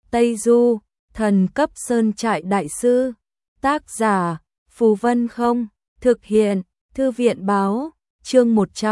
Tây Du, thần cấp sơn trại đại sư. Tác giả, Phù Vân Không. Thực hiện, Thư viện báo. Chương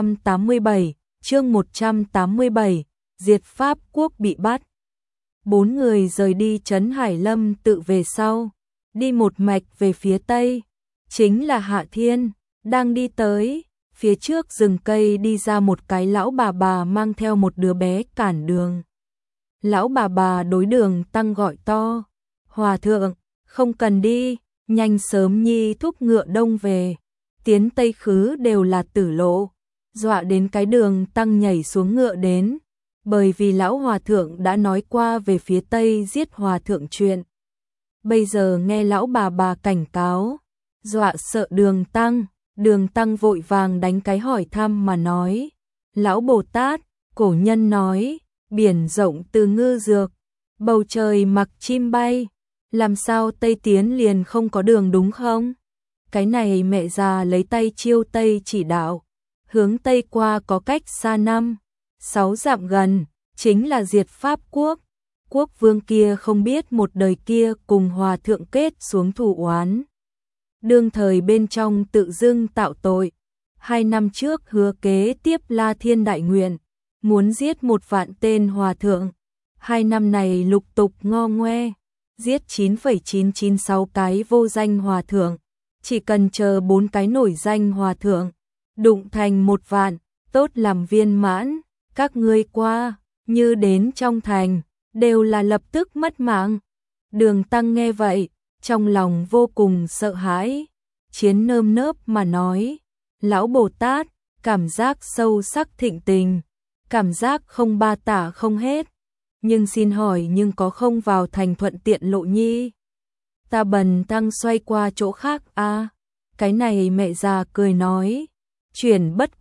187, diệt Pháp quốc bị bắt. 4 người rời đi trấn Hải Lâm tự về sau, đi một mạch về phía tây, chính là Hạ Thiên. Đang đi tới, phía trước rừng cây đi ra một cái lão bà mang theo một đứa bé cản đường. Lão bà đối Đường Tăng gọi to, Hòa thượng, không cần đi, nhanh sớm nhi thúc ngựa đông về, tiến Tây khứ đều là tử lộ. Dọa đến cái Đường Tăng nhảy xuống ngựa đến, bởi vì lão hòa thượng đã nói qua về phía Tây giết hòa thượng chuyện. Bây giờ nghe lão bà cảnh cáo, dọa sợ Đường Tăng vội vàng đánh cái hỏi thăm mà nói, lão Bồ Tát, cổ nhân nói, biển rộng từ ngư dược, bầu trời mặc chim bay, làm sao Tây tiến liền không có đường đúng không? Cái này mẹ già lấy tay chiêu Tây chỉ đạo, hướng Tây qua có cách xa 5-6 dặm gần, chính là diệt Pháp quốc. Quốc vương kia không biết một đời kia cùng hòa thượng kết xuống thù oán. Đương thời bên trong tự dưng tạo tội. 2 năm trước hứa kế tiếp La Thiên đại nguyện, muốn giết 1 vạn tên hòa thượng. 2 năm này lục tục ngo ngoe, giết 9,996 cái vô danh hòa thượng. Chỉ cần chờ 4 cái nổi danh hòa thượng, đụng thành 1 vạn, tốt làm viên mãn. Các ngươi qua, như đến trong thành, đều là lập tức mất mạng. Đường Tăng nghe vậy, trong lòng vô cùng sợ hãi, chiến nơm nớp mà nói, lão Bồ Tát, cảm giác sâu sắc thịnh tình, cảm giác không ba tả không hết, nhưng xin hỏi nhưng có không vào thành thuận tiện lộ nhi? Ta Bần Tăng xoay qua chỗ khác a. Cái này mẹ già cười nói, chuyển bất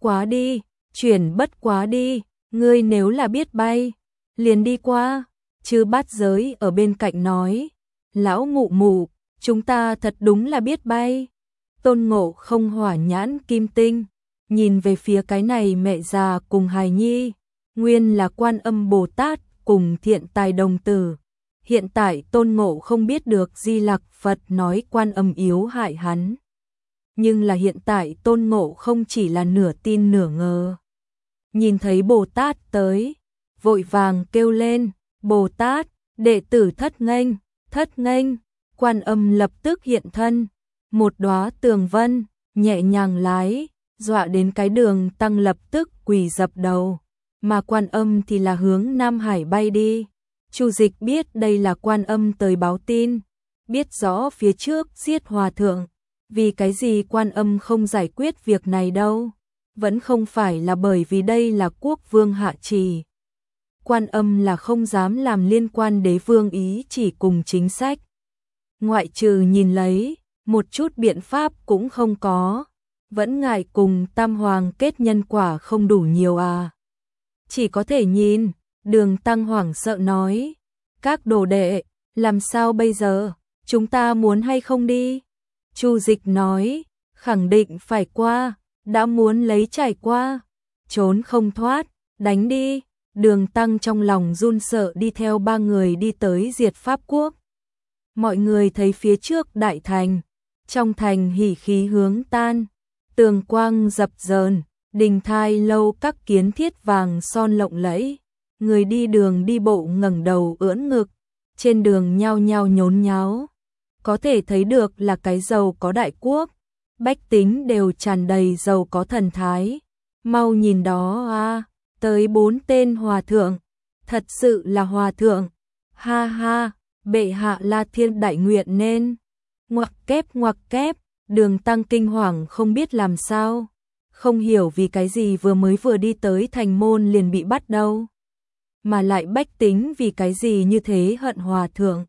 quá đi, ngươi nếu là biết bay, liền đi qua. Chư Bát Giới ở bên cạnh nói, lão mụ mụ, chúng ta thật đúng là biết bay. Tôn Ngộ Không hỏa nhãn kim tinh, nhìn về phía cái này mẹ già cùng hài nhi, nguyên là Quan Âm Bồ Tát cùng Thiện Tài đồng tử. Hiện tại Tôn Ngộ không biết được Di Lặc Phật nói Quan Âm yếu hại hắn. Nhưng là hiện tại Tôn Ngộ không chỉ là nửa tin nửa ngờ. Nhìn thấy Bồ Tát tới, vội vàng kêu lên, Bồ Tát, đệ tử thất nghênh. Quan Âm lập tức hiện thân, một đóa tường vân, nhẹ nhàng lái, dọa đến cái Đường Tăng lập tức quỳ dập đầu, mà Quan Âm thì là hướng Nam Hải bay đi. Chu Dịch biết đây là Quan Âm tới báo tin, biết rõ phía trước giết hòa thượng, vì cái gì Quan Âm không giải quyết việc này đâu, vẫn không phải là bởi vì đây là quốc vương hạ trì. Quan Âm là không dám làm liên quan đế vương ý chỉ cùng chính sách. Ngoại trừ nhìn lấy, một chút biện pháp cũng không có, vẫn ngại cùng Tam Hoàng kết nhân quả không đủ nhiều à. Chỉ có thể nhìn, Đường Tăng hoảng sợ nói, các đồ đệ, làm sao bây giờ, chúng ta muốn hay không đi? Chu Dịch nói, khẳng định phải qua, đã muốn lấy trải qua, trốn không thoát, đánh đi. Đường Tăng trong lòng run sợ đi theo 3 người đi tới diệt Pháp quốc. Mọi người thấy phía trước đại thành, trong thành hỉ khí hướng tan, tường quang dập dờn, đình thai lâu các kiến thiết vàng son lộng lẫy, người đi đường đi bộ ngẩng đầu ưỡn ngực, trên đường nhao nhao nhốn nháo, có thể thấy được là cái giàu có đại quốc, bách tính đều tràn đầy giàu có thần thái. Mau nhìn đó a, tới 4 tên hòa thượng, thật sự là hòa thượng, ha ha, bệ hạ La Thiên đại nguyện nên, ngoặc kép, Đường Tăng kinh hoàng không biết làm sao, không hiểu vì cái gì vừa đi tới thành môn liền bị bắt đâu, mà lại bách tính vì cái gì như thế hận hòa thượng.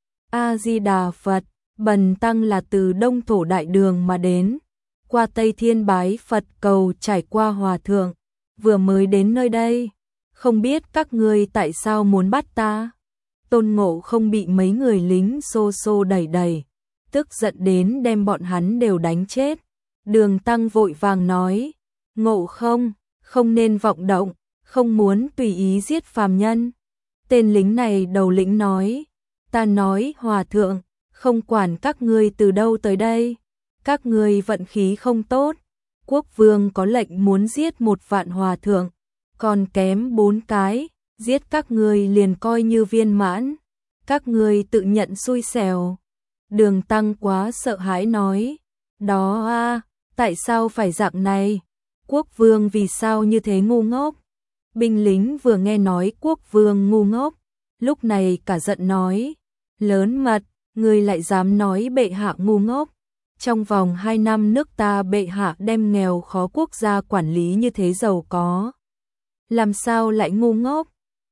A Di Đà Phật, Bần Tăng là từ Đông Thổ Đại Đường mà đến, qua Tây Thiên bái Phật cầu trải qua hòa thượng, vừa mới đến nơi đây, không biết các ngươi tại sao muốn bắt ta? Tôn Ngộ không bị mấy người lính xô đẩy, tức giận đến đem bọn hắn đều đánh chết. Đường Tăng vội vàng nói, Ngộ không nên vọng động, không muốn tùy ý giết phàm nhân. Tên lính này đầu lĩnh nói, Ta nói hòa thượng, không quản các ngươi từ đâu tới đây, các ngươi vận khí không tốt. Quốc vương có lệnh muốn giết 1.000.000 hòa thượng, còn kém 4 cái, giết các ngươi liền coi như viên mãn, các ngươi tự nhận xui xẻo. Đường Tăng quá sợ hãi nói, đó a, tại sao phải dạng này? Quốc vương vì sao như thế ngu ngốc? Binh lính vừa nghe nói quốc vương ngu ngốc, lúc này cả giận nói, lớn mật, ngươi lại dám nói bệ hạ ngu ngốc. Trong vòng 2 năm nước ta bệ hạ đem nghèo khó quốc gia quản lý như thế giàu có. Làm sao lại ngu ngốc?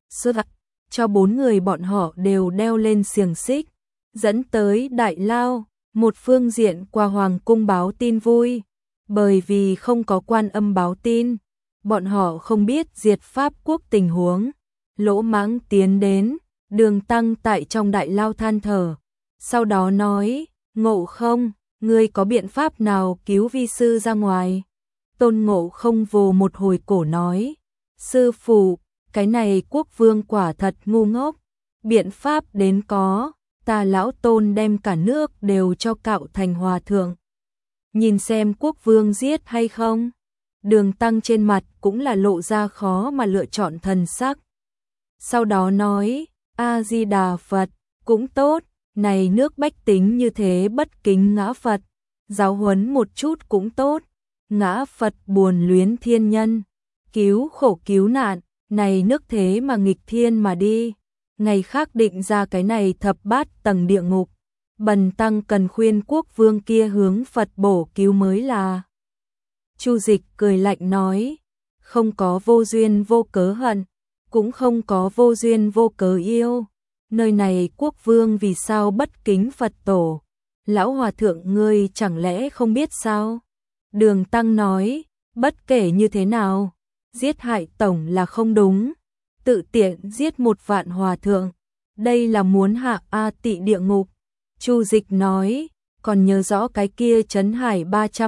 Cho 4 người bọn họ đều đeo lên xiềng xích, dẫn tới Đại Lao, một phương diện qua hoàng cung báo tin vui, bởi vì không có Quan Âm báo tin, bọn họ không biết diệt Pháp quốc tình huống. Lỗ Mãng tiến đến, Đường Tăng tại trong Đại Lao than thở, sau đó nói, Ngộ Không, ngươi có biện pháp nào cứu vi sư ra ngoài? Tôn Ngộ Không vồ một hồi cổ nói, sư phụ, cái này quốc vương quả thật ngu ngốc, biện pháp đến có, ta lão Tôn đem cả nước đều cho cạo thành hòa thượng. Nhìn xem quốc vương giết hay không? Đường Tăng trên mặt cũng là lộ ra khó mà lựa chọn thần sắc. Sau đó nói, A-di-đà Phật, cũng tốt, này nước bách tính như thế bất kính ngã Phật, giáo huấn một chút cũng tốt, ngã Phật buồn luyến thiên nhân, cứu khổ cứu nạn, này nước thế mà nghịch thiên mà đi, ngày khác định ra cái này thập bát tầng địa ngục, bần tăng cần khuyên quốc vương kia hướng Phật bổ cứu mới là. Chu Dịch cười lạnh nói, không có vô duyên vô cớ hận, cũng không có vô duyên vô cớ yêu. Nơi này quốc vương vì sao bất kính Phật tổ? Lão hòa thượng ngươi chẳng lẽ không biết sao? Đường Tăng nói, bất kể như thế nào, giết hại tổng là không đúng. Tự tiện giết 1.000.000 hòa thượng, đây là muốn hạ A Tị địa ngục. Chu Dịch nói, còn nhớ rõ cái kia Trấn Hải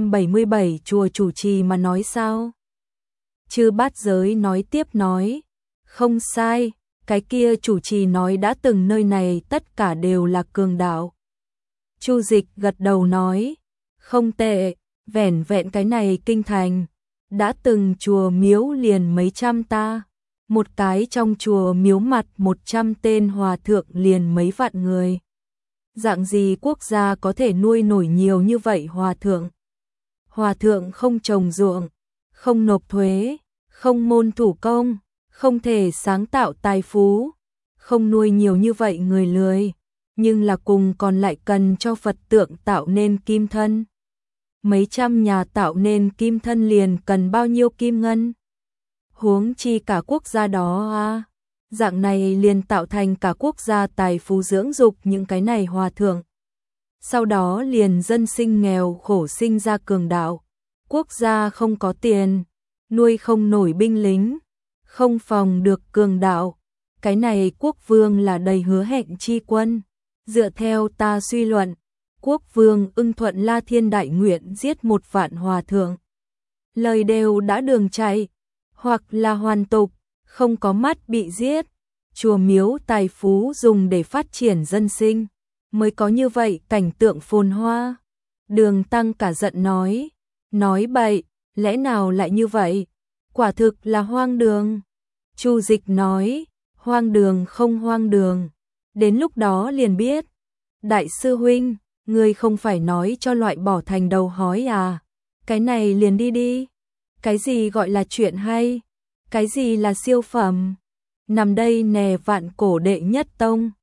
377 chùa chủ trì mà nói sao? Chư Bát Giới nói tiếp nói, không sai, cái kia chủ trì nói đã từng nơi này tất cả đều là cường đạo. Chu Dịch gật đầu nói, không tệ, vẻn vẹn cái này kinh thành, đã từng chùa miếu liền mấy trăm ta, một cái trong chùa miếu mặt 100 tên hòa thượng liền mấy vạn người. Dạng gì quốc gia có thể nuôi nổi nhiều như vậy hòa thượng? Hòa thượng không trồng ruộng, không nộp thuế, không môn thủ công, không thể sáng tạo tài phú, không nuôi nhiều như vậy người lười, nhưng là cùng còn lại cần cho Phật tượng tạo nên kim thân. Mấy trăm nhà tạo nên kim thân liền cần bao nhiêu kim ngân? Huống chi cả quốc gia đó à? Dạng này liền tạo thành cả quốc gia tài phú dưỡng dục những cái này hòa thượng. Sau đó liền dân sinh nghèo khổ sinh ra cường đạo. Quốc gia không có tiền, nuôi không nổi binh lính, không phòng được cường đạo. Cái này quốc vương là đầy hứa hẹn chi quân. Dựa theo ta suy luận, quốc vương ưng thuận La Thiên đại nguyện giết 1.000.000 hòa thượng. Lời đều đã đường chạy, hoặc là hoàn tục, không có mắt bị giết. Chùa miếu tài phú dùng để phát triển dân sinh, mới có như vậy cảnh tượng phồn hoa. Đường Tăng cả giận nói bậy, lẽ nào lại như vậy? Quả thực là hoang đường. Chu Dịch nói, hoang đường không hoang đường, đến lúc đó liền biết. Đại sư huynh, ngươi không phải nói cho loại bỏ thành đầu hói à? Cái này liền đi đi. Cái gì gọi là chuyện hay? Cái gì là siêu phẩm? Nằm đây nè vạn cổ đệ nhất tông.